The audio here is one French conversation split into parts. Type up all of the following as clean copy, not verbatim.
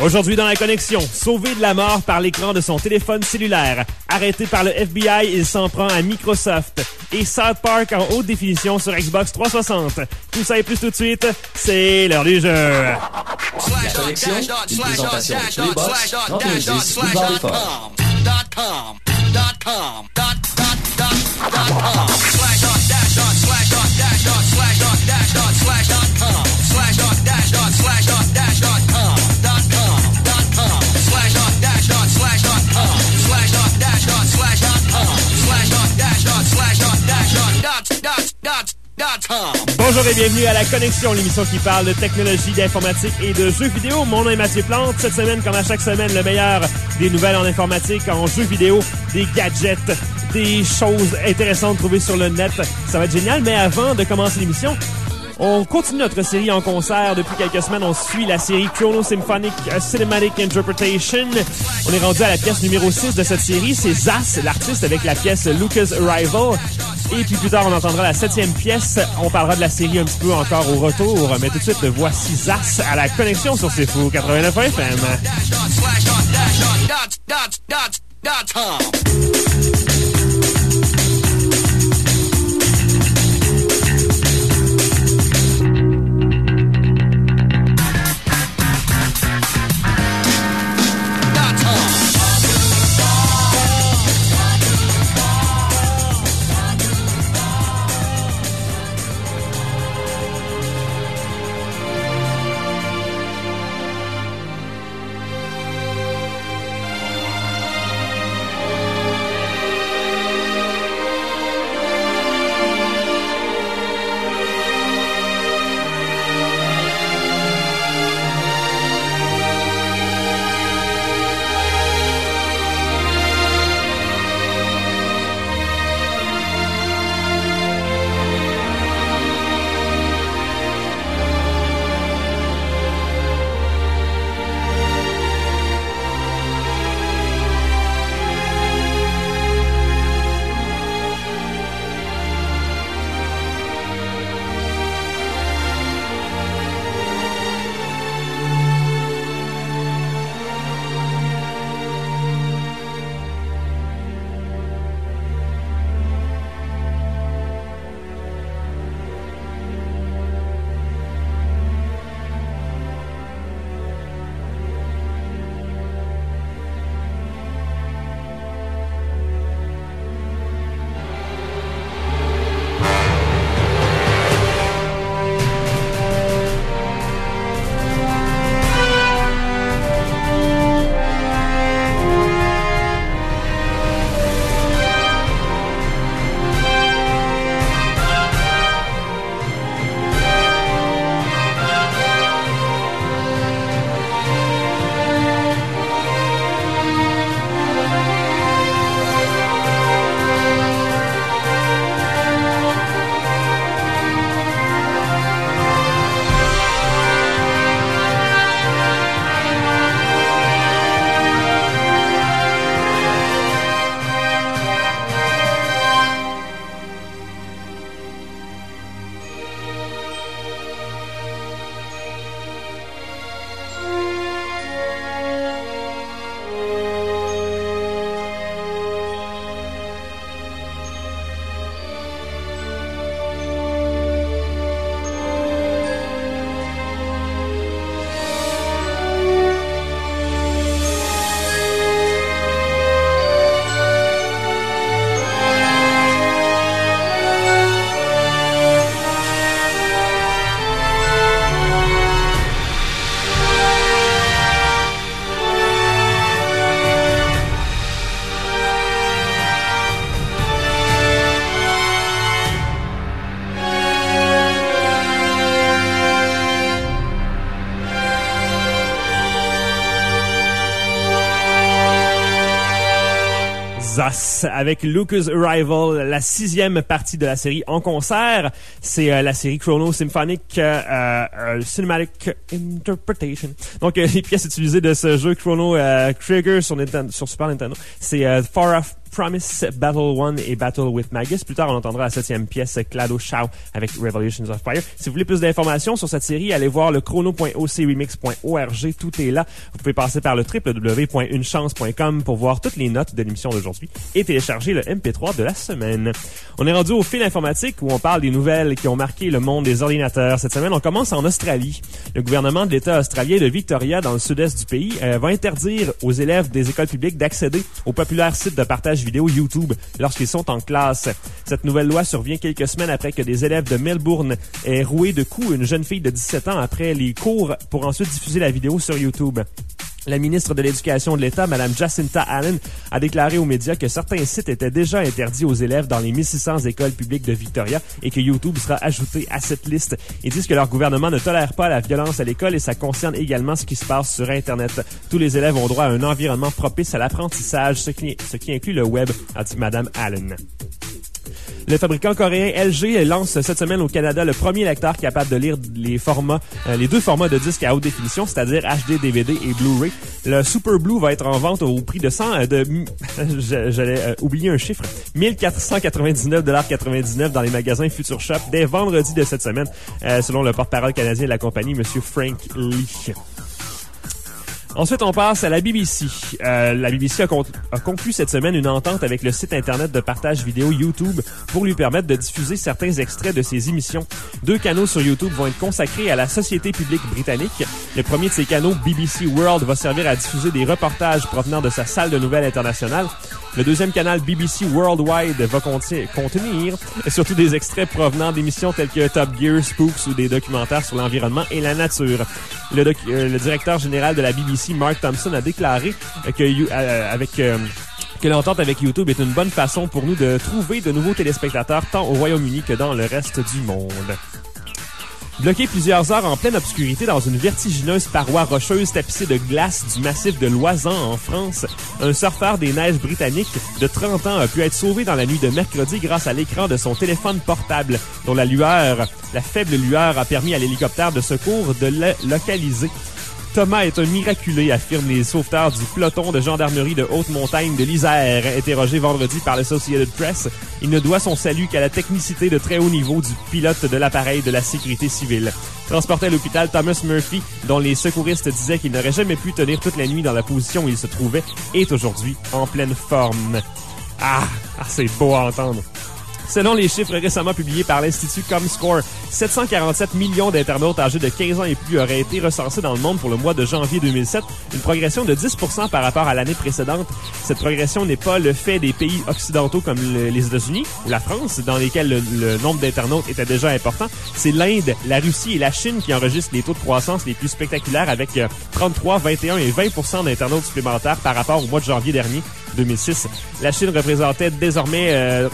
Aujourd'hui dans la connexion, sauvé de la mort par l'écran de son téléphone cellulaire. Arrêté par le FBI, il s'en prend à Microsoft. Et South Park en haute définition sur Xbox 360. Tout ça et plus tout de suite, c'est l'heure du jeu. La connexion, une présentation Playbox, 3110 Boulevard des Forts. Bonjour et bienvenue à La Connexion, l'émission qui parle de technologie, d'informatique et de jeux vidéo. Mon nom est Mathieu Plante. Cette semaine, comme à chaque semaine, le meilleur des nouvelles en informatique, en jeux vidéo, des gadgets, des choses intéressantes trouvées sur le net. Ça va être génial, mais avant de commencer l'émission, on continue notre série en concert. Depuis quelques semaines, on suit la série Chrono Symphonic Cinematic Interpretation. On est rendu à la pièce numéro 6 de cette série. C'est Zas, l'artiste, avec la pièce Lucas Arrival. Et puis plus tard, on entendra la 7e pièce. On parlera de la série un petit peu encore au retour. Mais tout de suite, voici Zas à la connexion sur C'est Fou 89 FM. Zas avec Lucas Arrival, la 6e partie de la série en concert. C'est la série Chrono Symphonic Cinematic Interpretation. Donc les pièces utilisées de ce jeu Chrono Trigger sur Super Nintendo, c'est Promise, Battle 1 et Battle with Magus. Plus tard, on entendra la 7e pièce, Clado Shao, avec Revolutions of Fire. Si vous voulez plus d'informations sur cette série, allez voir le chrono.ocremix.org. Tout est là. Vous pouvez passer par le www.unechance.com pour voir toutes les notes de l'émission d'aujourd'hui et télécharger le MP3 de la semaine. On est rendu au fil informatique où on parle des nouvelles qui ont marqué le monde des ordinateurs. Cette semaine, on commence en Australie. Le gouvernement de l'État australien de Victoria, dans le sud-est du pays, va interdire aux élèves des écoles publiques d'accéder au populaire site de partage vidéo YouTube lorsqu'ils sont en classe. Cette nouvelle loi survient quelques semaines après que des élèves de Melbourne aient roué de coups une jeune fille de 17 ans après les cours pour ensuite diffuser la vidéo sur YouTube. La ministre de l'Éducation de l'État, Mme Jacinta Allen, a déclaré aux médias que certains sites étaient déjà interdits aux élèves dans les 1600 écoles publiques de Victoria et que YouTube sera ajouté à cette liste. Ils disent que leur gouvernement ne tolère pas la violence à l'école et ça concerne également ce qui se passe sur Internet. Tous les élèves ont droit à un environnement propice à l'apprentissage, ce qui inclut le web, a dit Mme Allen. Le fabricant coréen LG lance cette semaine au Canada le premier lecteur capable de lire les deux formats de disques à haute définition, c'est-à-dire HD, DVD et Blu-ray. Le Super Blue va être en vente au prix de j'allais oublier un chiffre, 1499,99 dans les magasins Future Shop dès vendredi de cette semaine, selon le porte-parole canadien de la compagnie, M. Frank Lee. Ensuite, on passe à la BBC. La BBC a conclu cette semaine une entente avec le site Internet de partage vidéo YouTube pour lui permettre de diffuser certains extraits de ses émissions. 2 canaux sur YouTube vont être consacrés à la société publique britannique. Le premier de ces canaux, BBC World, va servir à diffuser des reportages provenant de sa salle de nouvelles internationale. Le deuxième canal, BBC Worldwide, va contenir surtout des extraits provenant d'émissions telles que Top Gear, Spooks ou des documentaires sur l'environnement et la nature. Le directeur général de la BBC, Mark Thompson, a déclaré que l'entente avec YouTube est une bonne façon pour nous de trouver de nouveaux téléspectateurs tant au Royaume-Uni que dans le reste du monde. Bloqué plusieurs heures en pleine obscurité dans une vertigineuse paroi rocheuse tapissée de glace du massif de l'Oisan en France, un surfeur des neiges britannique de 30 ans a pu être sauvé dans la nuit de mercredi grâce à l'écran de son téléphone portable, dont la faible lueur a permis à l'hélicoptère de secours de le localiser. Thomas est un miraculé, affirment les sauveteurs du peloton de gendarmerie de haute montagne de l'Isère, interrogé vendredi par l'Associated Press. Il ne doit son salut qu'à la technicité de très haut niveau du pilote de l'appareil de la sécurité civile. Transporté à l'hôpital, Thomas Murphy, dont les secouristes disaient qu'il n'aurait jamais pu tenir toute la nuit dans la position où il se trouvait, est aujourd'hui en pleine forme. C'est beau à entendre. Selon les chiffres récemment publiés par l'Institut Comscore, 747 millions d'internautes âgés de 15 ans et plus auraient été recensés dans le monde pour le mois de janvier 2007, une progression de 10% par rapport à l'année précédente. Cette progression n'est pas le fait des pays occidentaux comme les États-Unis ou la France, dans lesquels le nombre d'internautes était déjà important. C'est l'Inde, la Russie et la Chine qui enregistrent les taux de croissance les plus spectaculaires avec 33, 21 et 20% d'internautes supplémentaires par rapport au mois de janvier dernier. 2006. La Chine représentait désormais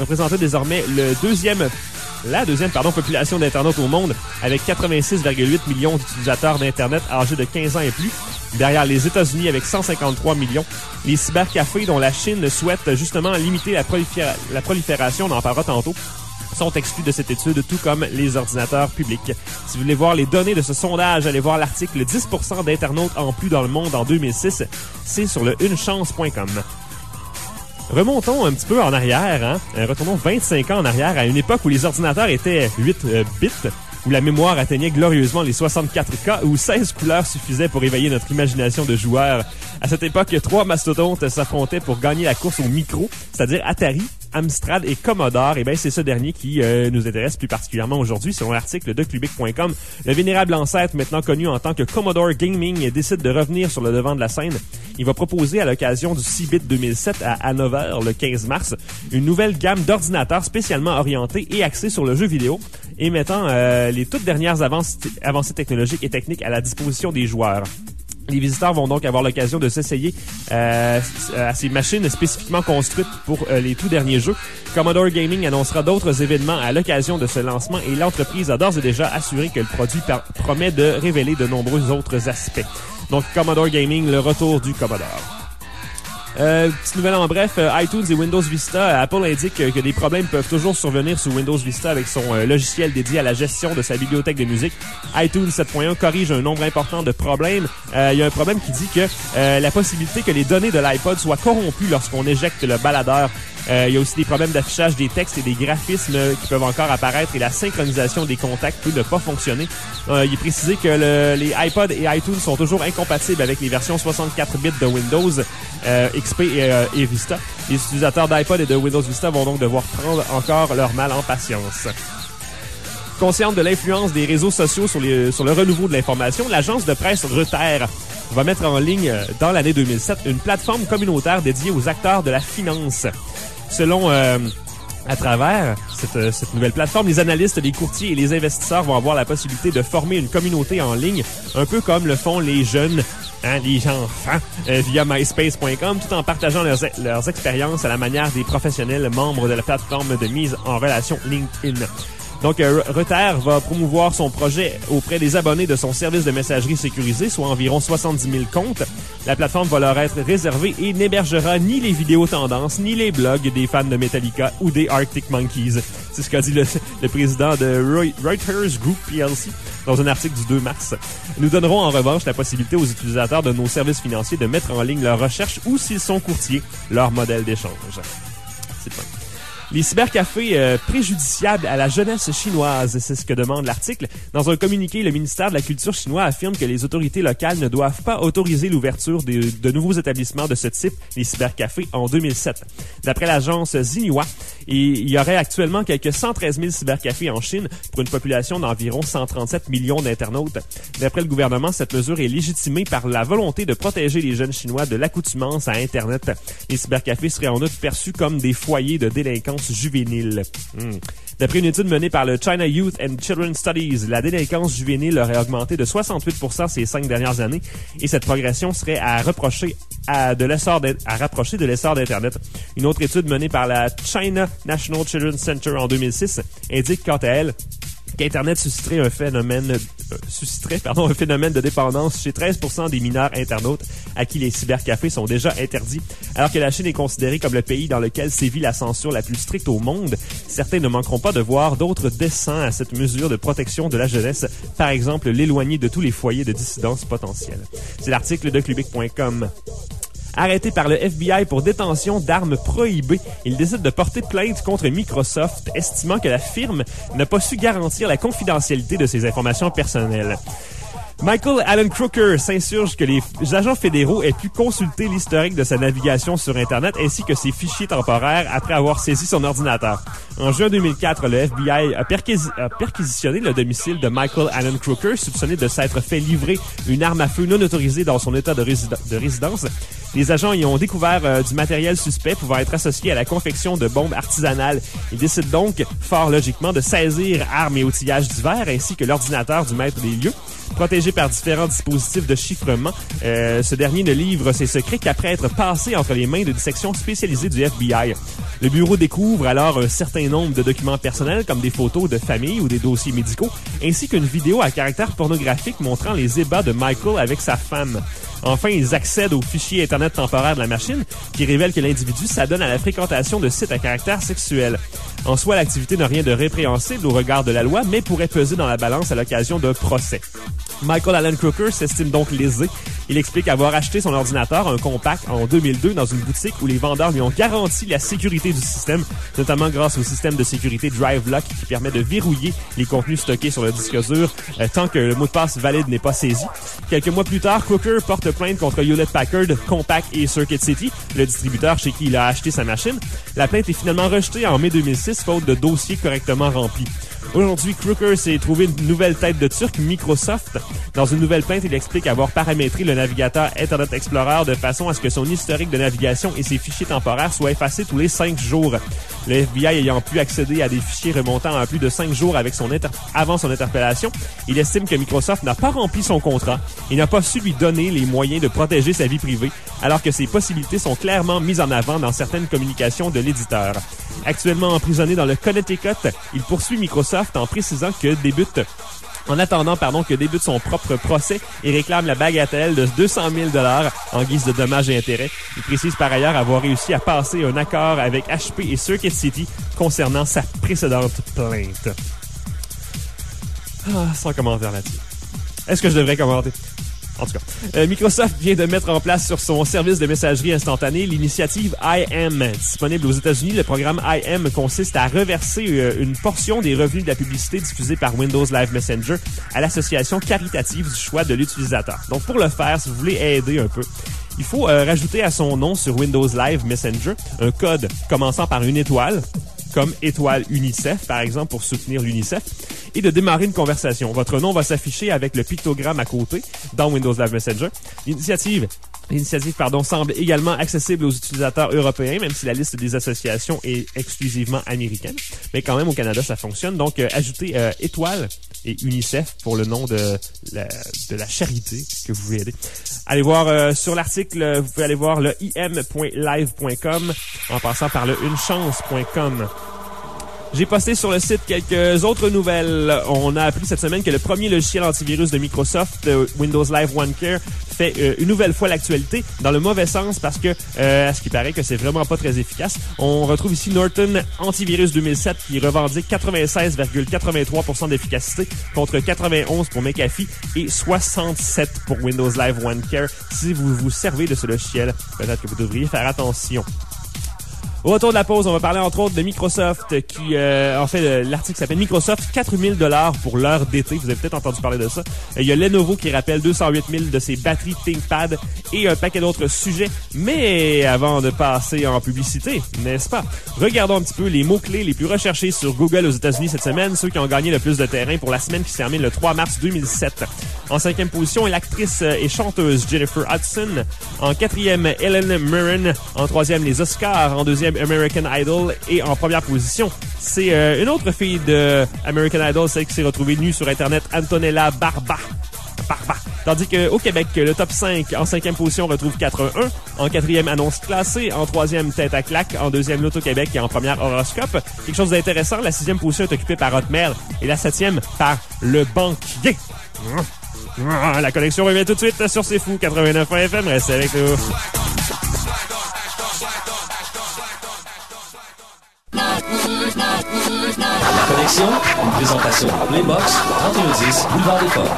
la deuxième population d'internautes au monde, avec 86,8 millions d'utilisateurs d'Internet âgés de 15 ans et plus, derrière les États-Unis avec 153 millions. Les cybercafés, dont la Chine souhaite justement limiter la prolifération, on en parlera tantôt, sont exclus de cette étude, tout comme les ordinateurs publics. Si vous voulez voir les données de ce sondage, allez voir l'article 10% d'internautes en plus dans le monde en 2006. C'est sur le unechance.com. Remontons un petit peu en arrière, retournons 25 ans en arrière, à une époque où les ordinateurs étaient 8 bits, où la mémoire atteignait glorieusement les 64K, où 16 couleurs suffisaient pour éveiller notre imagination de joueur. À cette époque, 3 mastodontes s'affrontaient pour gagner la course au micro, c'est-à-dire Atari, Amstrad et Commodore. Et bien, c'est ce dernier qui nous intéresse plus particulièrement aujourd'hui. Selon l'article de Clubic.com, le vénérable ancêtre, maintenant connu en tant que Commodore Gaming, décide de revenir sur le devant de la scène. Il va proposer à l'occasion du CeBIT 2007 à Hanover, le 15 mars, une nouvelle gamme d'ordinateurs spécialement orientés et axés sur le jeu vidéo et mettant les toutes dernières avancées technologiques et techniques à la disposition des joueurs. Les visiteurs vont donc avoir l'occasion de s'essayer à ces machines spécifiquement construites pour les tout derniers jeux. Commodore Gaming annoncera d'autres événements à l'occasion de ce lancement et l'entreprise a d'ores et déjà assuré que le produit promet de révéler de nombreux autres aspects. Donc Commodore Gaming, le retour du Commodore. Petite nouvelle en bref, iTunes et Windows Vista. Apple indique que des problèmes peuvent toujours survenir sous Windows Vista avec son logiciel dédié à la gestion de sa bibliothèque de musique. iTunes 7.1 corrige un nombre important de problèmes. Il y a un problème qui dit que la possibilité que les données de l'iPod soient corrompues lorsqu'on éjecte le baladeur. Il y a aussi des problèmes d'affichage des textes et des graphismes qui peuvent encore apparaître et la synchronisation des contacts peut ne pas fonctionner. Il est précisé que les iPod et iTunes sont toujours incompatibles avec les versions 64 bits de Windows XP et Vista. Les utilisateurs d'iPod et de Windows Vista vont donc devoir prendre encore leur mal en patience. Consciente de l'influence des réseaux sociaux sur le renouveau de l'information, l'agence de presse Reuters va mettre en ligne dans l'année 2007 une plateforme communautaire dédiée aux acteurs de la finance. Selon à travers cette nouvelle plateforme, les analystes, les courtiers et les investisseurs vont avoir la possibilité de former une communauté en ligne, un peu comme le font les jeunes, les enfants, via MySpace.com, tout en partageant leurs expériences à la manière des professionnels membres de la plateforme de mise en relation LinkedIn. Donc, Reuters va promouvoir son projet auprès des abonnés de son service de messagerie sécurisé, soit environ 70 000 comptes. La plateforme va leur être réservée et n'hébergera ni les vidéos tendances, ni les blogs des fans de Metallica ou des Arctic Monkeys. C'est ce qu'a dit le président de Reuters Group PLC dans un article du 2 mars. Nous donnerons en revanche la possibilité aux utilisateurs de nos services financiers de mettre en ligne leurs recherches ou, s'ils sont courtiers, leur modèle d'échange. C'est fun. Les cybercafés préjudiciables à la jeunesse chinoise, c'est ce que demande l'article. Dans un communiqué, le ministère de la Culture chinois affirme que les autorités locales ne doivent pas autoriser l'ouverture de nouveaux établissements de ce type, les cybercafés, en 2007. D'après l'agence Xinhua, il y aurait actuellement quelques 113 000 cybercafés en Chine pour une population d'environ 137 millions d'internautes. D'après le gouvernement, cette mesure est légitimée par la volonté de protéger les jeunes Chinois de l'accoutumance à Internet. Les cybercafés seraient en outre perçus comme des foyers de délinquance juvénile. D'après une étude menée par le China Youth and Children Studies, la délinquance juvénile aurait augmenté de 68% ces 5 dernières années et cette progression serait à rapprocher de l'essor d'Internet. Une autre étude menée par la China National Children's Center en 2006 indique quant à elle qu'Internet susciterait un phénomène de dépendance chez 13% des mineurs internautes à qui les cybercafés sont déjà interdits. Alors que la Chine est considérée comme le pays dans lequel sévit la censure la plus stricte au monde, certains ne manqueront pas de voir d'autres dessins à cette mesure de protection de la jeunesse, par exemple l'éloigner de tous les foyers de dissidence potentielle. C'est l'article de Clubic.com. Arrêté par le FBI pour détention d'armes prohibées, il décide de porter plainte contre Microsoft, estimant que la firme n'a pas su garantir la confidentialité de ses informations personnelles. Michael Allen Crooker s'insurge que les agents fédéraux aient pu consulter l'historique de sa navigation sur Internet ainsi que ses fichiers temporaires après avoir saisi son ordinateur. En juin 2004, le FBI a perquisitionné le domicile de Michael Allen Crooker, soupçonné de s'être fait livrer une arme à feu non autorisée dans son état de résidence. Les agents y ont découvert du matériel suspect pouvant être associé à la confection de bombes artisanales. Ils décident donc, fort logiquement, de saisir armes et outillages divers ainsi que l'ordinateur du maître des lieux. Protégé par différents dispositifs de chiffrement, ce dernier ne livre ses secrets qu'après être passé entre les mains d'une section spécialisée du FBI. Le bureau découvre alors un certain nombre de documents personnels comme des photos de famille ou des dossiers médicaux, ainsi qu'une vidéo à caractère pornographique montrant les ébats de Michael avec sa femme. Enfin, ils accèdent aux fichiers Internet temporaires de la machine qui révèlent que l'individu s'adonne à la fréquentation de sites à caractère sexuel. En soi, l'activité n'a rien de répréhensible au regard de la loi, mais pourrait peser dans la balance à l'occasion d'un procès. Michael Allen Crooker s'estime donc lésé. Il explique avoir acheté son ordinateur, un compact, en 2002 dans une boutique où les vendeurs lui ont garanti la sécurité du système, notamment grâce au système de sécurité DriveLock qui permet de verrouiller les contenus stockés sur le disque dur tant que le mot de passe valide n'est pas saisi. Quelques mois plus tard, Crooker porte plainte contre Hewlett-Packard, Compaq et Circuit City, le distributeur chez qui il a acheté sa machine. La plainte est finalement rejetée en mai 2006 faute de dossiers correctement remplis. Aujourd'hui, Crooker s'est trouvé une nouvelle tête de turc, Microsoft. Dans une nouvelle plainte, il explique avoir paramétré le navigateur Internet Explorer de façon à ce que son historique de navigation et ses fichiers temporaires soient effacés tous les 5 jours. Le FBI ayant pu accéder à des fichiers remontant à plus de 5 jours avant son interpellation, il estime que Microsoft n'a pas rempli son contrat et n'a pas su lui donner les moyens de protéger sa vie privée, alors que ses possibilités sont clairement mises en avant dans certaines communications de l'éditeur. Actuellement emprisonné dans le Connecticut, il poursuit Microsoft en précisant que débute en attendant que débute son propre procès et réclame la bagatelle de 200 000 $ en guise de dommages et intérêts. Il précise par ailleurs avoir réussi à passer un accord avec HP et Circuit City concernant sa précédente plainte. Sans commentaire là-dessus. Est-ce que je devrais commenter? En tout cas, Microsoft vient de mettre en place sur son service de messagerie instantanée l'initiative IM. Disponible aux États-Unis, le programme IM consiste à reverser une portion des revenus de la publicité diffusée par Windows Live Messenger à l'association caritative du choix de l'utilisateur. Donc, pour le faire, si vous voulez aider un peu, il faut rajouter à son nom sur Windows Live Messenger un code commençant par une étoile, comme étoile UNICEF, par exemple, pour soutenir l'UNICEF, et de démarrer une conversation. Votre nom va s'afficher avec le pictogramme à côté dans Windows Live Messenger. L'initiative semble également accessible aux utilisateurs européens, même si la liste des associations est exclusivement américaine. Mais quand même, au Canada, ça fonctionne. Donc, ajoutez étoile et UNICEF pour le nom de la charité que vous voulez aider. Allez voir sur l'article, vous pouvez aller voir le im.live.com en passant par le unechance.com. J'ai posté sur le site quelques autres nouvelles. On a appris cette semaine que le premier logiciel antivirus de Microsoft, Windows Live OneCare, fait une nouvelle fois l'actualité, dans le mauvais sens parce que, à ce qui paraît que c'est vraiment pas très efficace. On retrouve ici Norton Antivirus 2007 qui revendique 96,83% d'efficacité contre 91 pour McAfee et 67 pour Windows Live OneCare. Si vous vous servez de ce logiciel, peut-être que vous devriez faire attention. Au retour de la pause, on va parler entre autres de Microsoft qui, l'article s'appelle Microsoft 4 000 $ pour l'heure d'été. Vous avez peut-être entendu parler de ça. Il y a Lenovo qui rappelle 208 000 de ses batteries ThinkPad et un paquet d'autres sujets. Mais avant de passer en publicité, n'est-ce pas? Regardons un petit peu les mots-clés les plus recherchés sur Google aux États-Unis cette semaine, ceux qui ont gagné le plus de terrain pour la semaine qui se termine le 3 mars 2007. En 5e position est l'actrice et chanteuse Jennifer Hudson. En 4e, Helen Mirren. En 3e, les Oscars. En 2e, American Idol. Et en première position, c'est une autre fille de American Idol, celle qui s'est retrouvée nue sur Internet, Antonella Barba. Tandis qu'au Québec, le top 5, en 5e position, retrouve 4-1-1. En 4e, annonce classée. En 3e, tête à claque. En 2e, l'Auto-Québec. Et en première, horoscope. Quelque chose d'intéressant, la 6e position est occupée par Hotmail. Et la 7e, par le banquier. La connexion revient tout de suite sur C'est Fou 89 FM. Restez avec nous. La connexion, une présentation de Playbox, 3110 Boulevard des Forges.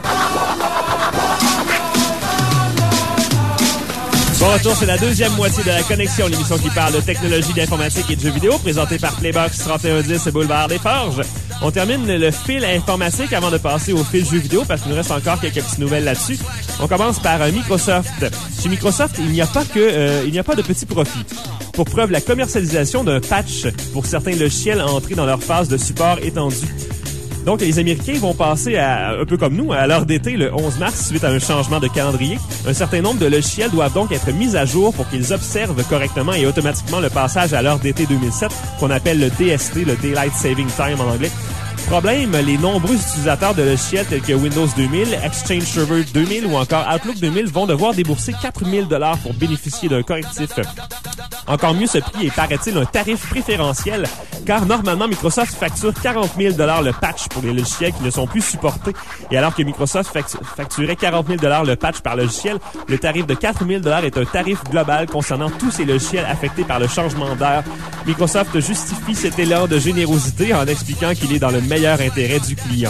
Bon retour, c'est la deuxième moitié de La Connexion, l'émission qui parle de technologie, d'informatique et de jeux vidéo, présentée par Playbox 3110 Boulevard des Forges. On termine le fil informatique avant de passer au fil jeux vidéo parce qu'il nous reste encore quelques petites nouvelles là-dessus. On commence par Microsoft. Chez Microsoft, il n'y a pas de petits profits. Pour preuve, la commercialisation d'un patch pour certains logiciels entrés dans leur phase de support étendue. Donc, les Américains vont passer un peu comme nous, à l'heure d'été, le 11 mars, suite à un changement de calendrier. Un certain nombre de logiciels doivent donc être mis à jour pour qu'ils observent correctement et automatiquement le passage à l'heure d'été 2007, qu'on appelle le DST, le Daylight Saving Time en anglais. Problème, les nombreux utilisateurs de logiciels tels que Windows 2000, Exchange Server 2000 ou encore Outlook 2000 vont devoir débourser 4 000 $ pour bénéficier d'un correctif. Encore mieux, ce prix est, paraît-il, un tarif préférentiel, car normalement, Microsoft facture 40 000 $ le patch pour les logiciels qui ne sont plus supportés. Et alors que Microsoft facturait 40 000 $ le patch par logiciel, le tarif de 4 000 $ est un tarif global concernant tous ces logiciels affectés par le changement d'heure. Microsoft justifie cet élan de générosité en expliquant qu'il est dans le meilleur intérêt du client.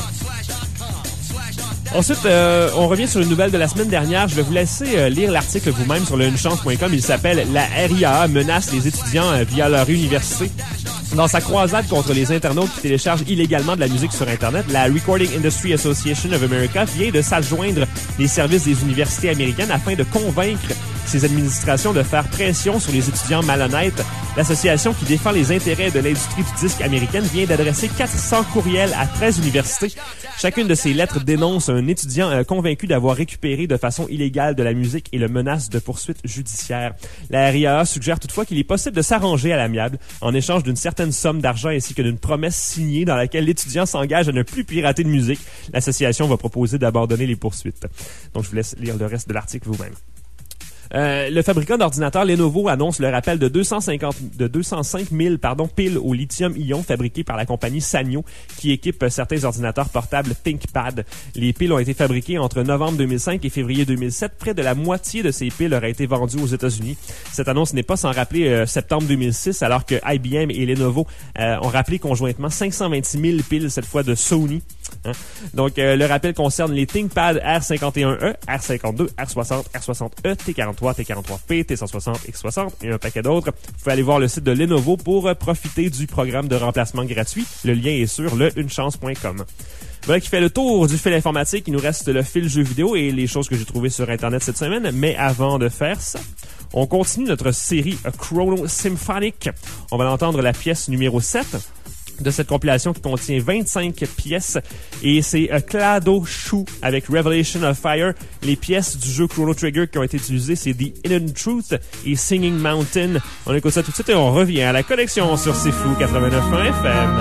Ensuite, on revient sur une nouvelle de la semaine dernière. Je vais vous laisser lire l'article vous-même sur le unechance.com. Il s'appelle « La RIAA menace les étudiants via leur université ». Dans sa croisade contre les internautes qui téléchargent illégalement de la musique sur Internet, la Recording Industry Association of America vient de s'adjoindre les services des universités américaines afin de convaincre ces administrations de faire pression sur les étudiants malhonnêtes. L'association qui défend les intérêts de l'industrie du disque américaine vient d'adresser 400 courriels à 13 universités. Chacune de ces lettres dénonce un étudiant convaincu d'avoir récupéré de façon illégale de la musique et le menace de poursuites judiciaires. La RIAA suggère toutefois qu'il est possible de s'arranger à l'amiable en échange d'une certaine somme d'argent ainsi que d'une promesse signée dans laquelle l'étudiant s'engage à ne plus pirater de musique. L'association va proposer d'abandonner les poursuites. Donc, je vous laisse lire le reste de l'article vous-même. Le fabricant d'ordinateurs Lenovo annonce le rappel de 205 000 piles au lithium-ion fabriquées par la compagnie Sanyo qui équipe certains ordinateurs portables ThinkPad. Les piles ont été fabriquées entre novembre 2005 et février 2007. Près de la moitié de ces piles auraient été vendues aux États-Unis. Cette annonce n'est pas sans rappeler septembre 2006 alors que IBM et Lenovo ont rappelé conjointement 526 000 piles cette fois de Sony. Hein? Donc, le rappel concerne les ThinkPad R51E, R52, R60, R60E, T43, T43P, T160, X60 et un paquet d'autres. Vous pouvez aller voir le site de Lenovo pour profiter du programme de remplacement gratuit. Le lien est sur unechance.com. Voilà qui fait le tour du fil informatique. Il nous reste le fil jeux vidéo et les choses que j'ai trouvées sur Internet cette semaine. Mais avant de faire ça, on continue notre série Chrono Symphonic. On va entendre la pièce numéro 7 de cette compilation qui contient 25 pièces et c'est Clado Shu avec Revelation of Fire. Les pièces du jeu Chrono Trigger qui ont été utilisées, c'est The Hidden Truth et Singing Mountain. On écoute ça tout de suite et on revient à la connexion sur C'est Fou 89.1 FM.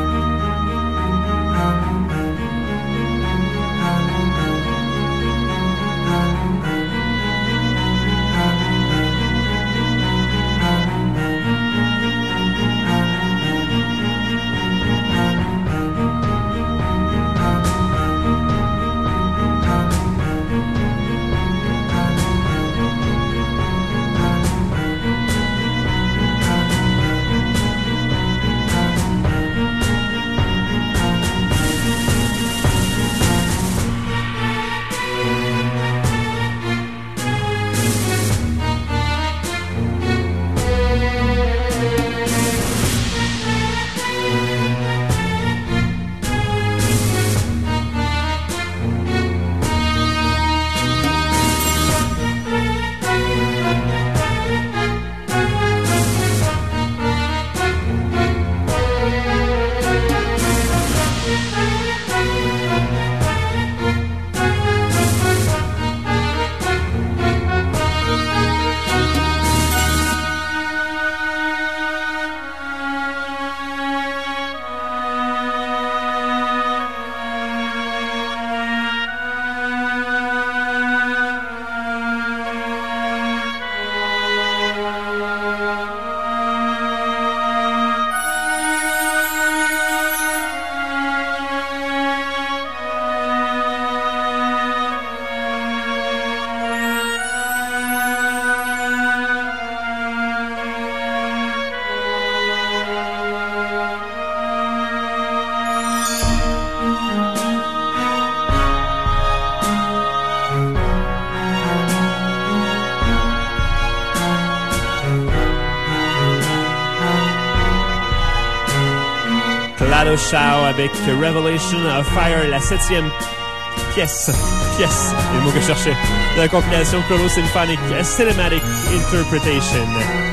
Clado Shu avec Revelation of Fire, la 7e pièce, c'est le mot que je cherchais, de la compilation Chrono Symphonic Cinematic Interpretation.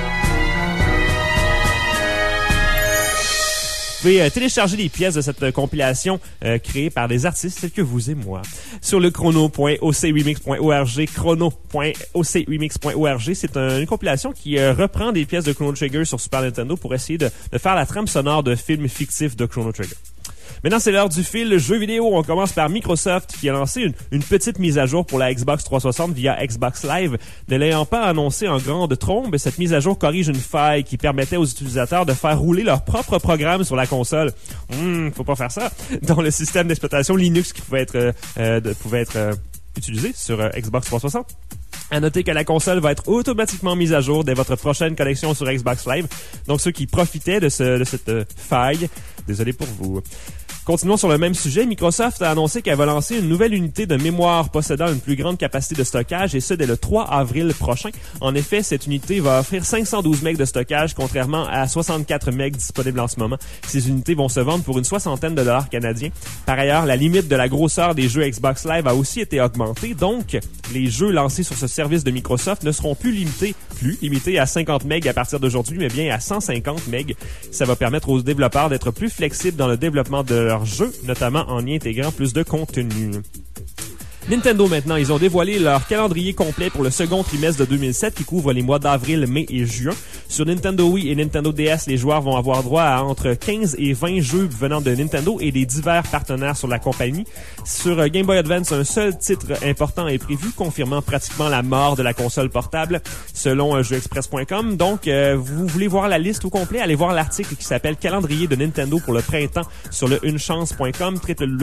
Vous pouvez télécharger les pièces de cette compilation créée par des artistes tels que vous et moi sur le chrono.ocremix.org, chrono.ocremix.org. C'est une compilation qui reprend des pièces de Chrono Trigger sur Super Nintendo pour essayer de faire la trame sonore de films fictifs de Chrono Trigger. Maintenant, c'est l'heure du fil jeux vidéo. On commence par Microsoft qui a lancé une petite mise à jour pour la Xbox 360 via Xbox Live. Ne l'ayant pas annoncé en grande trombe, cette mise à jour corrige une faille qui permettait aux utilisateurs de faire rouler leur propre programme sur la console. Faut pas faire ça. Dont le système d'exploitation Linux qui pouvait être utilisé sur Xbox 360. À noter que la console va être automatiquement mise à jour dès votre prochaine connexion sur Xbox Live. Donc ceux qui profitaient de cette faille, désolé pour vous. Continuons sur le même sujet. Microsoft a annoncé qu'elle va lancer une nouvelle unité de mémoire possédant une plus grande capacité de stockage et ce dès le 3 avril prochain. En effet, cette unité va offrir 512 MB de stockage contrairement à 64 MB disponibles en ce moment. Ces unités vont se vendre pour une soixantaine de dollars canadiens. Par ailleurs, la limite de la grosseur des jeux Xbox Live a aussi été augmentée. Donc, les jeux lancés sur ce service de Microsoft ne seront plus limités à 50 MB à partir d'aujourd'hui, mais bien à 150 MB. Ça va permettre aux développeurs d'être plus flexibles dans le développement de leurs jeux, notamment en y intégrant plus de contenu. Nintendo maintenant, ils ont dévoilé leur calendrier complet pour le second trimestre de 2007 qui couvre les mois d'avril, mai et juin. Sur Nintendo Wii et Nintendo DS, les joueurs vont avoir droit à entre 15 et 20 jeux venant de Nintendo et des divers partenaires sur la compagnie. Sur Game Boy Advance, un seul titre important est prévu, confirmant pratiquement la mort de la console portable, selon jeuxexpress.com. Donc, vous voulez voir la liste au complet, allez voir l'article qui s'appelle Calendrier de Nintendo pour le printemps sur le unechance.com,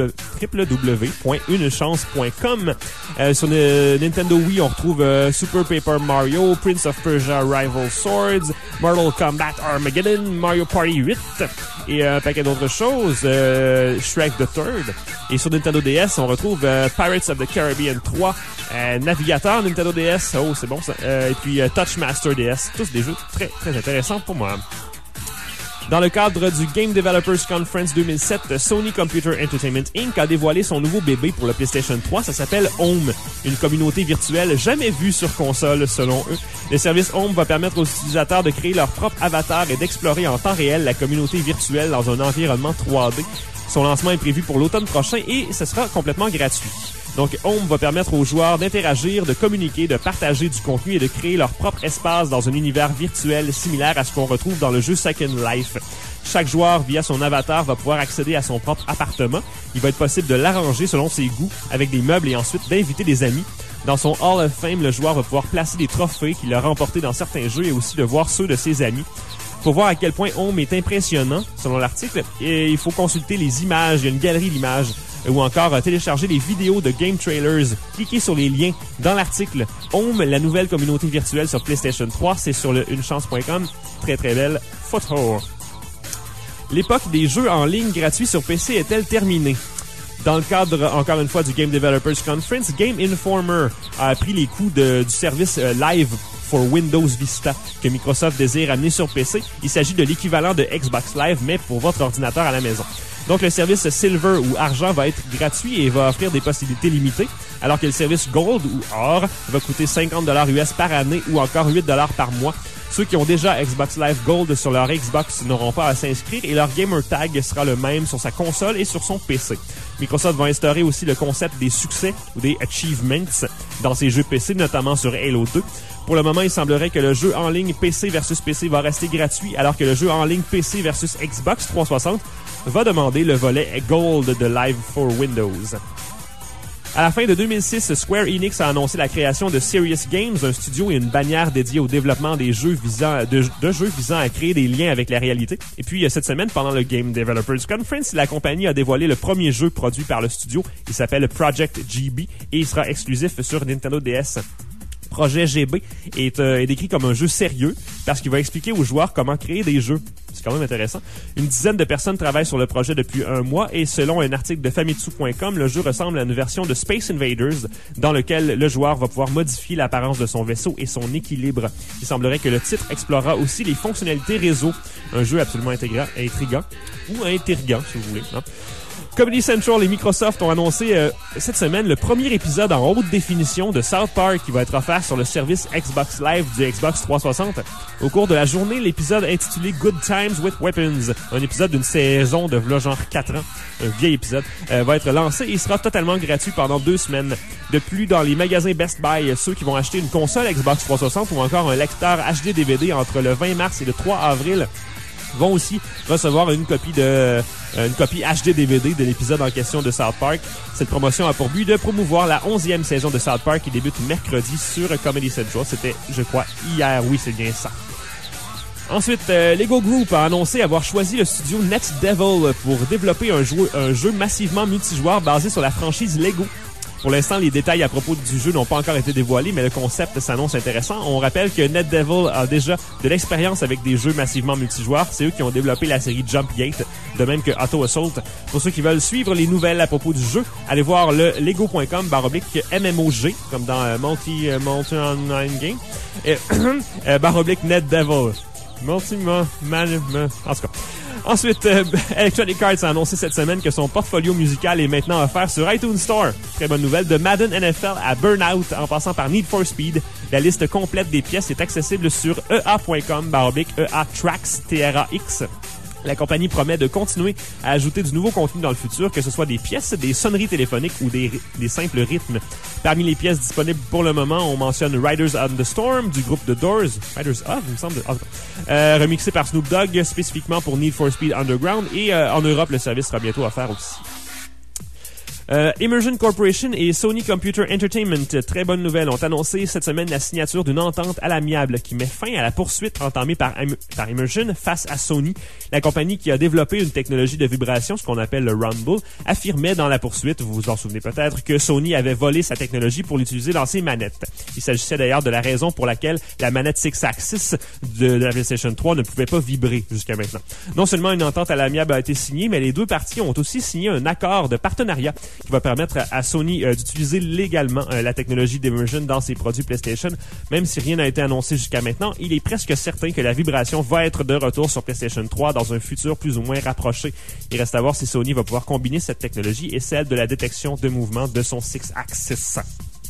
www.unechance.com. Sur Nintendo Wii, on retrouve Super Paper Mario, Prince of Persia Rival Swords, Mortal Kombat Armageddon, Mario Party 8 et un paquet d'autres choses, Shrek the Third. Et sur Nintendo DS, on retrouve Pirates of the Caribbean 3, Navigator Nintendo DS, oh c'est bon ça, et puis Touchmaster DS, tous des jeux très très intéressants pour moi. Dans le cadre du Game Developers Conference 2007, Sony Computer Entertainment Inc. a dévoilé son nouveau bébé pour le PlayStation 3. Ça s'appelle Home, une communauté virtuelle jamais vue sur console selon eux. Le service Home va permettre aux utilisateurs de créer leur propre avatar et d'explorer en temps réel la communauté virtuelle dans un environnement 3D. Son lancement est prévu pour l'automne prochain et ce sera complètement gratuit. Donc, Home va permettre aux joueurs d'interagir, de communiquer, de partager du contenu et de créer leur propre espace dans un univers virtuel similaire à ce qu'on retrouve dans le jeu Second Life. Chaque joueur, via son avatar, va pouvoir accéder à son propre appartement. Il va être possible de l'arranger selon ses goûts avec des meubles et ensuite d'inviter des amis. Dans son Hall of Fame, le joueur va pouvoir placer des trophées qu'il a remportés dans certains jeux et aussi de voir ceux de ses amis. Pour voir à quel point Home est impressionnant, selon l'article, et il faut consulter les images, il y a une galerie d'images, ou encore télécharger les vidéos de game trailers. Cliquez sur les liens dans l'article. Home, la nouvelle communauté virtuelle sur PlayStation 3, c'est sur le unechance.com. Très très belle photo. L'époque des jeux en ligne gratuits sur PC est-elle terminée? Dans le cadre, encore une fois, du Game Developers Conference, Game Informer a appris les coûts du service Live for Windows Vista que Microsoft désire amener sur PC. Il s'agit de l'équivalent de Xbox Live, mais pour votre ordinateur à la maison. Donc, le service Silver ou Argent va être gratuit et va offrir des possibilités limitées, alors que le service Gold ou Or va coûter $50 US par année ou encore $8 par mois. Ceux qui ont déjà Xbox Live Gold sur leur Xbox n'auront pas à s'inscrire et leur gamer tag sera le même sur sa console et sur son PC. Microsoft va instaurer aussi le concept des succès ou des achievements dans ses jeux PC, notamment sur Halo 2. Pour le moment, il semblerait que le jeu en ligne PC versus PC va rester gratuit, alors que le jeu en ligne PC versus Xbox 360 va demander le volet Gold de Live for Windows. À la fin de 2006, Square Enix a annoncé la création de Serious Games, un studio et une bannière dédiée au développement des jeux visant à créer des liens avec la réalité. Et puis, cette semaine, pendant le Game Developers Conference, la compagnie a dévoilé le premier jeu produit par le studio. Il s'appelle Project GB et il sera exclusif sur Nintendo DS. Projet GB est décrit comme un jeu sérieux parce qu'il va expliquer aux joueurs comment créer des jeux. C'est quand même intéressant. Une dizaine de personnes travaillent sur le projet depuis un mois et selon un article de Famitsu.com, le jeu ressemble à une version de Space Invaders dans lequel le joueur va pouvoir modifier l'apparence de son vaisseau et son équilibre. Il semblerait que le titre explorera aussi les fonctionnalités réseau. Un jeu absolument intriguant ou intriguant si vous voulez. Hein? Comedy Central et Microsoft ont annoncé cette semaine le premier épisode en haute définition de South Park qui va être offert sur le service Xbox Live du Xbox 360. Au cours de la journée, l'épisode intitulé Good Times with Weapons, un épisode d'une saison de v'là genre 4 ans, un vieil épisode, va être lancé et il sera totalement gratuit pendant 2 semaines. De plus, dans les magasins Best Buy, ceux qui vont acheter une console Xbox 360 ou encore un lecteur HD DVD entre le 20 mars et le 3 avril vont aussi recevoir une copie HD DVD de l'épisode en question de South Park. Cette promotion a pour but de promouvoir la 11e saison de South Park qui débute mercredi sur Comedy Central. C'était, je crois, hier. Oui, c'est bien ça. Ensuite, Lego Group a annoncé avoir choisi le studio NetDevil pour développer un jeu massivement multijoueur basé sur la franchise Lego. Pour l'instant, les détails à propos du jeu n'ont pas encore été dévoilés, mais le concept s'annonce intéressant. On rappelle que NetDevil a déjà de l'expérience avec des jeux massivement multijoueurs. C'est eux qui ont développé la série Jumpgate, de même que Auto Assault. Pour ceux qui veulent suivre les nouvelles à propos du jeu, allez voir le lego.com/MMOG, comme dans Multi Online Game, /NetDevil. En tout cas. Ensuite, Electronic Arts a annoncé cette semaine que son portfolio musical est maintenant offert sur iTunes Store. Très bonne nouvelle. De Madden NFL à Burnout, en passant par Need for Speed, la liste complète des pièces est accessible sur ea.com/EA Tracks, TRAX. La compagnie promet de continuer à ajouter du nouveau contenu dans le futur, que ce soit des pièces, des sonneries téléphoniques ou des simples rythmes. Parmi les pièces disponibles pour le moment, on mentionne Riders on the Storm du groupe The Doors. Riders of, il me semble. Remixé par Snoop Dogg spécifiquement pour Need for Speed Underground. Et en Europe, le service sera bientôt offert aussi. Immersion Corporation et Sony Computer Entertainment, très bonne nouvelle, ont annoncé cette semaine la signature d'une entente à l'amiable qui met fin à la poursuite entamée par Immersion face à Sony. La compagnie qui a développé une technologie de vibration, ce qu'on appelle le Rumble, affirmait dans la poursuite, vous vous en souvenez peut-être, que Sony avait volé sa technologie pour l'utiliser dans ses manettes. Il s'agissait d'ailleurs de la raison pour laquelle la manette Six-Axis de la PlayStation 3 ne pouvait pas vibrer jusqu'à maintenant. Non seulement une entente à l'amiable a été signée, mais les deux parties ont aussi signé un accord de partenariat qui va permettre à Sony d'utiliser légalement la technologie d'Immersion dans ses produits PlayStation. Même si rien n'a été annoncé jusqu'à maintenant, il est presque certain que la vibration va être de retour sur PlayStation 3 dans un futur plus ou moins rapproché. Il reste à voir si Sony va pouvoir combiner cette technologie et celle de la détection de mouvement de son Six-Axis.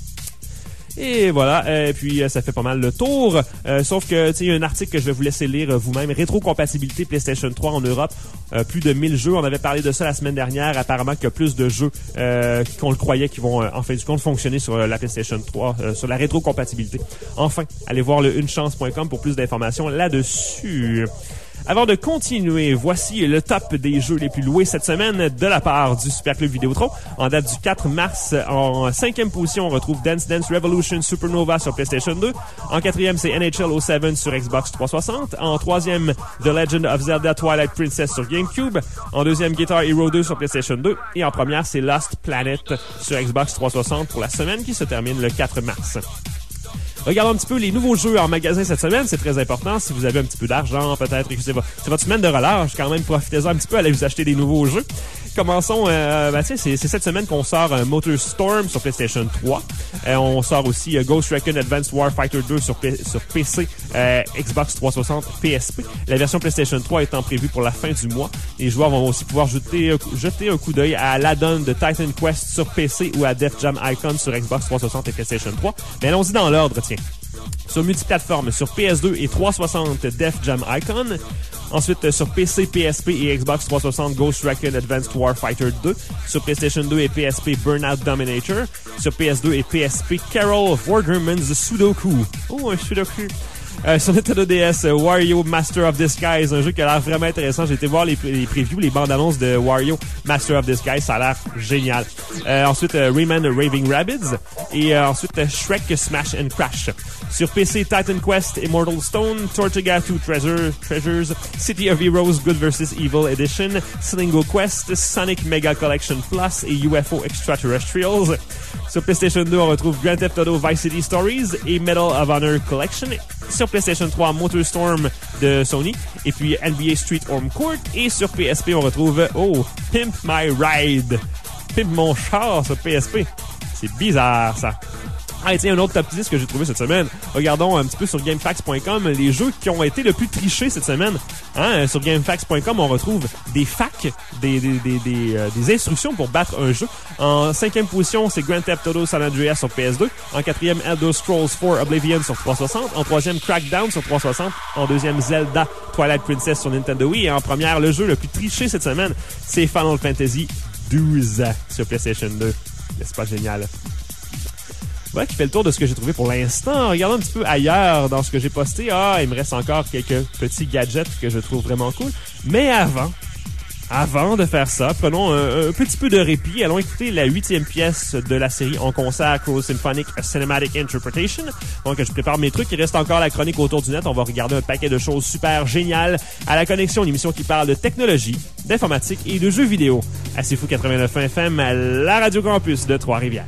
Et voilà, puis ça fait pas mal le tour. Sauf que, tu sais, il y a un article que je vais vous laisser lire vous-même. Rétrocompatibilité PlayStation 3 en Europe. Plus de 1000 jeux. On avait parlé de ça la semaine dernière. Apparemment qu'il y a plus de jeux qu'on le croyait qui vont, en fin du compte, fonctionner sur la PlayStation 3, sur la rétrocompatibilité. Enfin, allez voir le unechance.com pour plus d'informations là-dessus. Avant de continuer, voici le top des jeux les plus loués cette semaine de la part du Superclub Vidéotron. En date du 4 mars, en 5e position, on retrouve Dance Dance Revolution Supernova sur PlayStation 2. En 4e, c'est NHL 07 sur Xbox 360. En 3e, The Legend of Zelda Twilight Princess sur GameCube. En 2e, Guitar Hero 2 sur PlayStation 2. Et en première, c'est Lost Planet sur Xbox 360 pour la semaine qui se termine le 4 mars. Regardons un petit peu les nouveaux jeux en magasin cette semaine, c'est très important. Si vous avez un petit peu d'argent, peut-être que c'est votre semaine de relâche, quand même, profitez-en un petit peu, allez vous acheter des nouveaux jeux. Commençons, c'est cette semaine qu'on sort Motor Storm sur PlayStation 3. On sort aussi Ghost Recon Advanced Warfighter 2 sur PC, Xbox 360, PSP. La version PlayStation 3 étant prévue pour la fin du mois. Les joueurs vont aussi pouvoir jeter un coup d'œil à l'add-on de Titan Quest sur PC ou à Def Jam Icon sur Xbox 360 et PlayStation 3. Mais allons-y dans l'ordre, tiens. Sur multiplateforme, sur PS2 et 360, Def Jam Icon. Ensuite, sur PC, PSP et Xbox 360, Ghost Recon Advanced Warfighter 2. Sur PlayStation 2 et PSP, Burnout Dominator. Sur PS2 et PSP, Carol of Wargreymans Sudoku. Oh, un Sudoku. Sur Nintendo DS, Wario Master of Disguise, un jeu qui a l'air vraiment intéressant. J'ai été voir les previews, les bandes annonces de Wario Master of Disguise, ça a l'air génial. Ensuite, Rayman Raving Rabbids et ensuite Shrek Smash and Crash. Sur PC, Titan Quest, Immortal Stone, Tortuga 2 Treasures, City of Heroes Good vs. Evil Edition, Slingo Quest, Sonic Mega Collection Plus et UFO Extraterrestrials. Sur PlayStation 2, on retrouve Grand Theft Auto Vice City Stories et Medal of Honor Collection. Sur PlayStation 3, Motor Storm de Sony et puis NBA Street Home Court. Et sur PSP, on retrouve Pimp My Ride. Pimp mon char sur PSP. C'est bizarre, ça. Ah, et tiens, un autre top 10 que j'ai trouvé cette semaine. Regardons un petit peu sur GameFAQs.com les jeux qui ont été le plus trichés cette semaine. Sur GameFAQs.com, on retrouve des FAQ, des instructions pour battre un jeu. En 5e position, c'est Grand Theft Auto San Andreas sur PS2. En 4e, Elder Scrolls 4 Oblivion sur 360. En 3e, Crackdown sur 360. En 2e, Zelda Twilight Princess sur Nintendo Wii. Et en première, le jeu le plus triché cette semaine, c'est Final Fantasy 12 sur PlayStation 2. N'est-ce pas génial? Ouais, qui fait le tour de ce que j'ai trouvé pour l'instant. Regardons un petit peu ailleurs dans ce que j'ai posté. Il me reste encore quelques petits gadgets que je trouve vraiment cool. Mais avant de faire ça, prenons un petit peu de répit. Allons écouter la 8e pièce de la série On consacre Symphonic Cinematic Interpretation. Donc, je prépare mes trucs. Il reste encore la chronique autour du net. On va regarder un paquet de choses super géniales à La Connexion, une émission qui parle de technologie, d'informatique et de jeux vidéo. À C'est Fou 89 FM, à la Radio Campus de Trois-Rivières.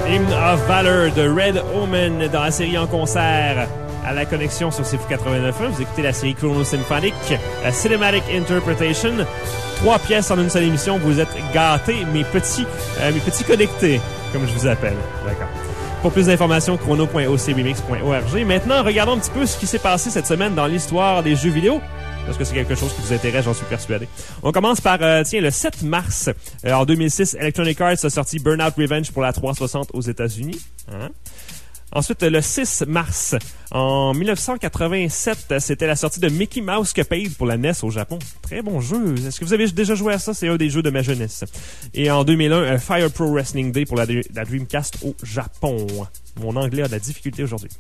Hymn of Valor de Red Omen dans la série en concert à la connexion sur CFU 89.1. Vous écoutez la série Chrono Symphonic, la Cinematic Interpretation. 3 pièces en une seule émission. Vous êtes gâtés, mes petits connectés, comme je vous appelle. D'accord. Pour plus d'informations, chrono.ocremix.org. Maintenant, regardons un petit peu ce qui s'est passé cette semaine dans l'histoire des jeux vidéo. Parce que c'est quelque chose qui vous intéresse, j'en suis persuadé. On commence par, le 7 mars, en 2006, Electronic Arts a sorti Burnout Revenge pour la 360 aux États-Unis. Hein? Ensuite, le 6 mars, en 1987, c'était la sortie de Mickey Mouse Capade pour la NES au Japon. Très bon jeu. Est-ce que vous avez déjà joué à ça? C'est un des jeux de ma jeunesse. Et en 2001, Fire Pro Wrestling Day pour la Dreamcast au Japon. Mon anglais a de la difficulté aujourd'hui.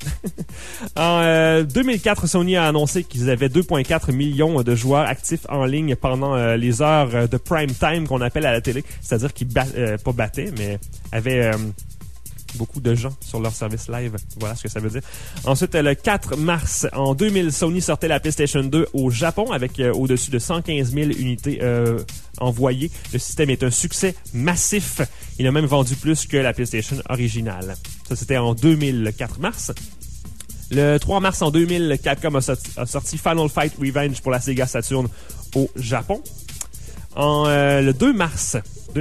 En 2004, Sony a annoncé qu'ils avaient 2,4 millions de joueurs actifs en ligne pendant les heures de prime time qu'on appelle à la télé. C'est-à-dire qu'ils pas battaient, mais avaient beaucoup de gens sur leur service live. Voilà ce que ça veut dire. Ensuite, le 4 mars, en 2000, Sony sortait la PlayStation 2 au Japon avec au-dessus de 115 000 unités envoyées. Le système est un succès massif. Il a même vendu plus que la PlayStation originale. Ça, c'était en 2000, le 4 mars. Le 3 mars en 2000, Capcom a sorti Final Fight Revenge pour la Sega Saturn au Japon. Le 2 mars,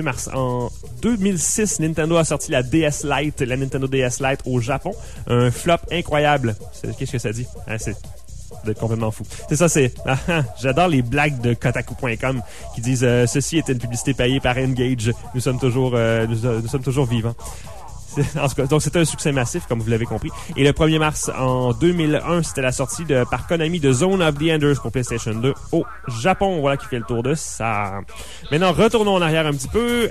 en 2006, Nintendo a sorti la DS Lite, la Nintendo DS Lite au Japon. Un flop incroyable. Qu'est-ce que ça dit? C'est complètement fou. C'est ça, j'adore les blagues de Kotaku.com qui disent ceci est une publicité payée par Engage. Nous sommes toujours vivants. En tout cas, donc c'était un succès massif, comme vous l'avez compris. Et le 1er mars en 2001, c'était la sortie par Konami de Zone of the Enders pour PlayStation 2 au Japon. Voilà qui fait le tour de ça. Maintenant, retournons en arrière un petit peu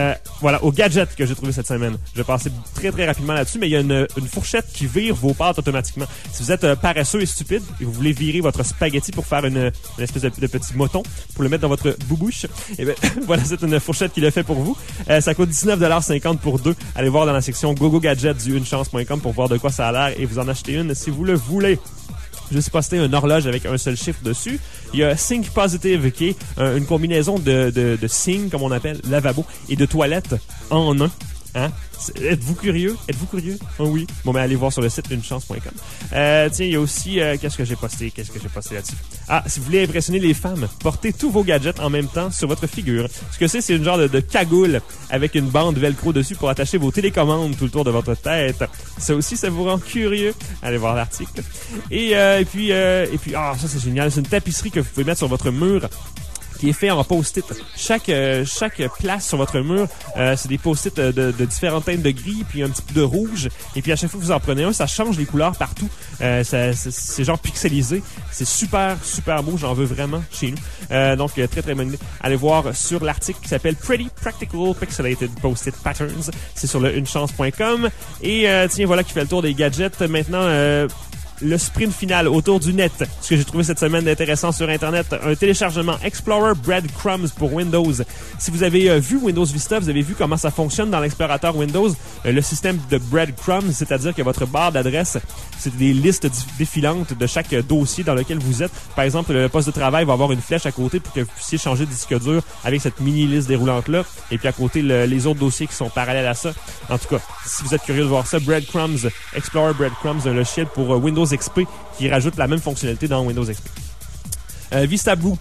au gadget que j'ai trouvé cette semaine. Je vais passer très très rapidement là-dessus, mais il y a une fourchette qui vire vos pâtes automatiquement. Si vous êtes paresseux et stupide et vous voulez virer votre spaghetti pour faire une espèce de petit moton pour le mettre dans votre boubouche, et bien voilà, c'est une fourchette qui le fait pour vous. Ça coûte 19,50$ pour 2. Allez voir dans la section GoGo Gadget du unechance.com pour voir de quoi ça a l'air et vous en acheter une si vous le voulez. Je suis posté une horloge avec un seul chiffre dessus. Il y a Sync Positive qui est une combinaison de Sync, comme on appelle, lavabo, et de toilette en un. Hein? Êtes-vous curieux? Oh oui. Bon, ben allez voir sur le site unechance.com. Tiens, il y a aussi... Qu'est-ce que j'ai posté là-dessus? Ah, si vous voulez impressionner les femmes, portez tous vos gadgets en même temps sur votre figure. Ce que c'est une genre de cagoule avec une bande velcro dessus pour attacher vos télécommandes tout le tour de votre tête. Ça aussi, ça vous rend curieux. Allez voir l'article. Et puis, ça c'est génial. C'est une tapisserie que vous pouvez mettre sur votre mur, qui est fait en post-it. Chaque place sur votre mur, c'est des post-it de différentes teintes de gris, puis un petit peu de rouge. Et puis à chaque fois que vous en prenez un, ça change les couleurs partout. C'est genre pixelisé. C'est super, super beau. J'en veux vraiment chez nous. Donc, très, très bonne idée. Allez voir sur l'article qui s'appelle Pretty Practical Pixelated Post-it Patterns. C'est sur le unechance.com. Et tiens, voilà qui fait le tour des gadgets. Maintenant... le sprint final autour du net. Ce que j'ai trouvé cette semaine d'intéressant sur Internet, un téléchargement Explorer Breadcrumbs pour Windows. Si vous avez vu Windows Vista, vous avez vu comment ça fonctionne dans l'explorateur Windows. Le système de Breadcrumbs, c'est-à-dire que votre barre d'adresse, c'est des listes défilantes de chaque dossier dans lequel vous êtes. Par exemple, le poste de travail va avoir une flèche à côté pour que vous puissiez changer de disque dur avec cette mini-liste déroulante-là. Et puis à côté, les autres dossiers qui sont parallèles à ça. En tout cas, si vous êtes curieux de voir ça, Breadcrumbs, Explorer Breadcrumbs, un logiciel pour Windows XP qui rajoute la même fonctionnalité dans Windows XP. Vista Boot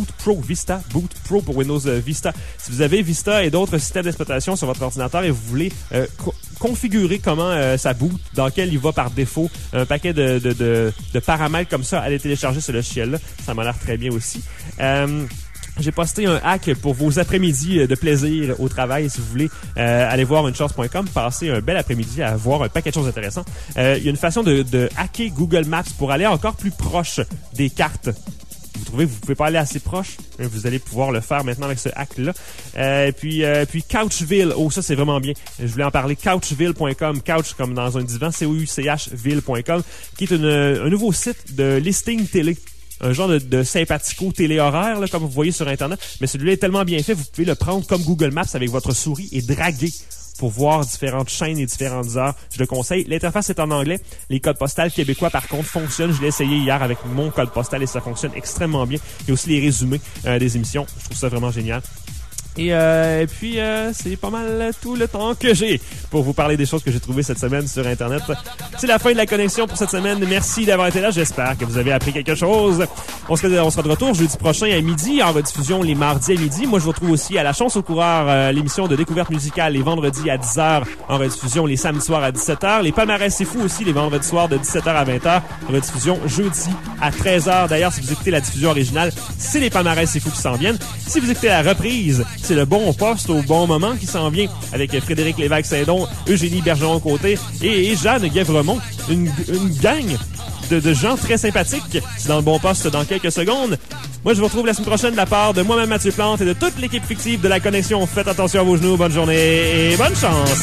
Pro pour Windows Vista. Si vous avez Vista et d'autres systèmes d'exploitation sur votre ordinateur et vous voulez configurer comment ça boot, dans quel il va par défaut, un paquet de paramètres comme ça, allez télécharger ce logiciel-là. Ça m'a l'air très bien aussi. J'ai posté un hack pour vos après-midi de plaisir au travail. Si vous voulez aller voir unechance.com, passer un bel après-midi à voir un paquet de choses intéressantes. Il y a une façon de hacker Google Maps pour aller encore plus proche des cartes. Vous trouvez que vous pouvez pas aller assez proche? Vous allez pouvoir le faire maintenant avec ce hack-là. Puis Couchville. Oh, ça, c'est vraiment bien. Je voulais en parler. Couchville.com. Couch comme dans un divan. COUCHville.com. Qui est un nouveau site de listing télé. Un genre de sympathico télé-horaire, là, comme vous voyez sur Internet. Mais celui-là est tellement bien fait, vous pouvez le prendre comme Google Maps avec votre souris et draguer pour voir différentes chaînes et différentes heures. Je le conseille. L'interface est en anglais. Les codes postales québécois, par contre, fonctionnent. Je l'ai essayé hier avec mon code postal et ça fonctionne extrêmement bien. Il y a aussi les résumés des émissions. Je trouve ça vraiment génial. Et puis, c'est pas mal tout le temps que j'ai pour vous parler des choses que j'ai trouvées cette semaine sur Internet. C'est la fin de la connexion pour cette semaine. Merci d'avoir été là. J'espère que vous avez appris quelque chose. On sera de retour jeudi prochain à midi, en rediffusion les mardis à midi. Moi, je vous retrouve aussi à La Chance au coureur, l'émission de découverte musicale les vendredis à 10h, en rediffusion les samedis soirs à 17h. Les palmarès c'est fou aussi les vendredis soirs de 17h à 20h, rediffusion jeudi à 13h. D'ailleurs, si vous écoutez la diffusion originale, c'est les palmarès c'est fou qui s'en viennent. Si vous écoutez la reprise, c'est le bon poste au bon moment qui s'en vient avec Frédéric Lévesque-Saint-Don, Eugénie Bergeron-Côté et Jeanne Guèvremont. Une gang de gens très sympathiques. C'est dans le bon poste dans quelques secondes. Moi, je vous retrouve la semaine prochaine de la part de moi-même Mathieu Plante et de toute l'équipe fictive de la connexion. Faites attention à vos genoux. Bonne journée et bonne chance.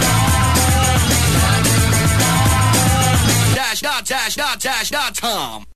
Dash.com